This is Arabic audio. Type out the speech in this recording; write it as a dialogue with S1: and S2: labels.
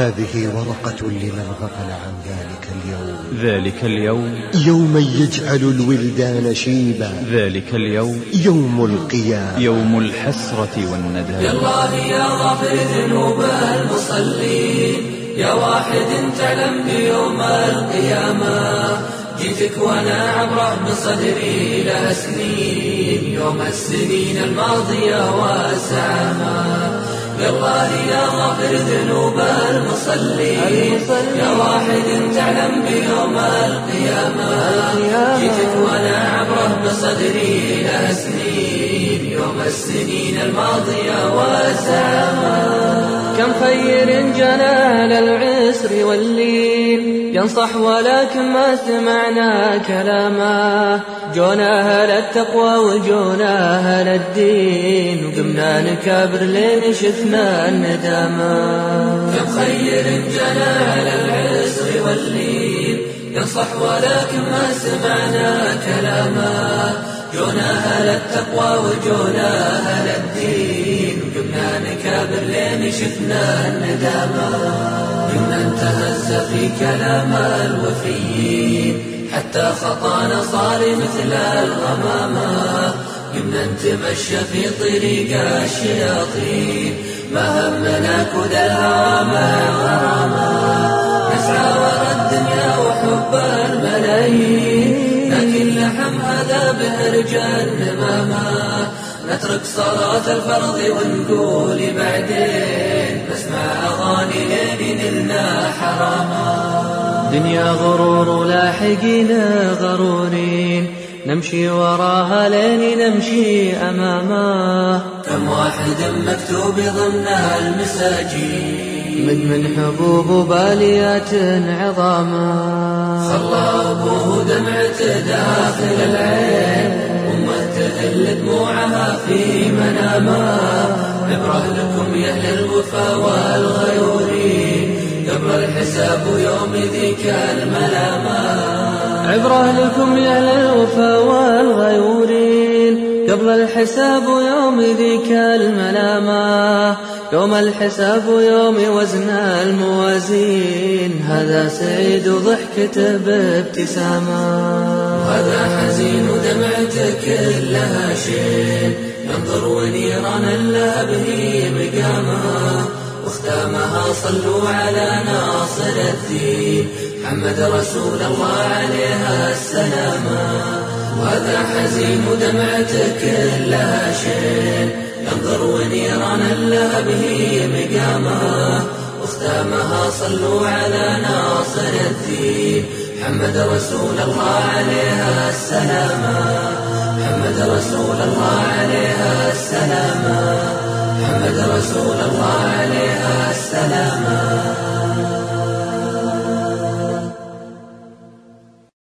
S1: هذه ورقة لمن غفل عن ذلك اليوم.
S2: ذلك اليوم
S1: يوم يجعل الولدان شيبا.
S2: ذلك اليوم
S1: يوم القيامة،
S2: يوم الحسرة والندم.
S3: يا الله يا غافر ذنوب المصلين، يا واحد تعلم بيوم القيامة، جيتك وانا عبره بصدري لها سنين، يوم السنين الماضية والسعامة. يا الله يا غافر ذنوب المصلين، يا واحد تعلم بيوم القيامة، جيتك وانا عبره بصدري لها سنين، يوم السنين الماضية والسعامة. كم خير جنى للعسر واللين، ينصح ولكن ما سمعنا كلامه، جونا أهل التقوى وجونا أهل الدين، وقمنا نكابر لين شفنا الندامة. كم خير جنى للعسر واللين، ينصح ولكن ما سمعنا كلامه، جونا أهل التقوى وجونا أهل الدين، وقمنا نكابر لين شفنا الندامة. قمنا نتهز في كلام الوفيين، حتى خطانا صار مثل الغمامة، قمنا نتمشى في طريق الشياطين، ما همنا كد الهوى غرامة، نسعى وراء الدنيا وحب الملايين، لكن لحم هذا بهرج النمامة، نترك صلاة الفرض ونقول بعدين، نسمع أغاني لين نلنا حراما. دنيا غرور لاحقين غرورين، نمشي وراها لين نمشي أمامه، كم واحد مكتوب ضمن المساجين، من حبوب باليات عظامه، خلى أبوه دمعته داخل العين، أمه تهل دموعها في منامه. عبرة لكم يا أهل الوفا والغيورين، قبل الحساب يوم ذيك الملامة. عبرة لكم يا أهل الوفا والغيورين، قبل الحساب يوم ذيك الملامة، يوم الحساب يوم وزن الموازين، هذا سعيد وضحكته بابتسامة، وهذا حزين ودمعته كلها شين، ينظر ونيران اللهب هي مقامه، واختامها صلوا على ناصر الدين، محمد رسول الله عليها السلامة. وهذا حزين ودمعته كلها شين، ينظر ونيران اللهب هي مقامه، واختامها صلوا على ناصر الدين، محمد رسول الله عليها السلامة، محمد رسول الله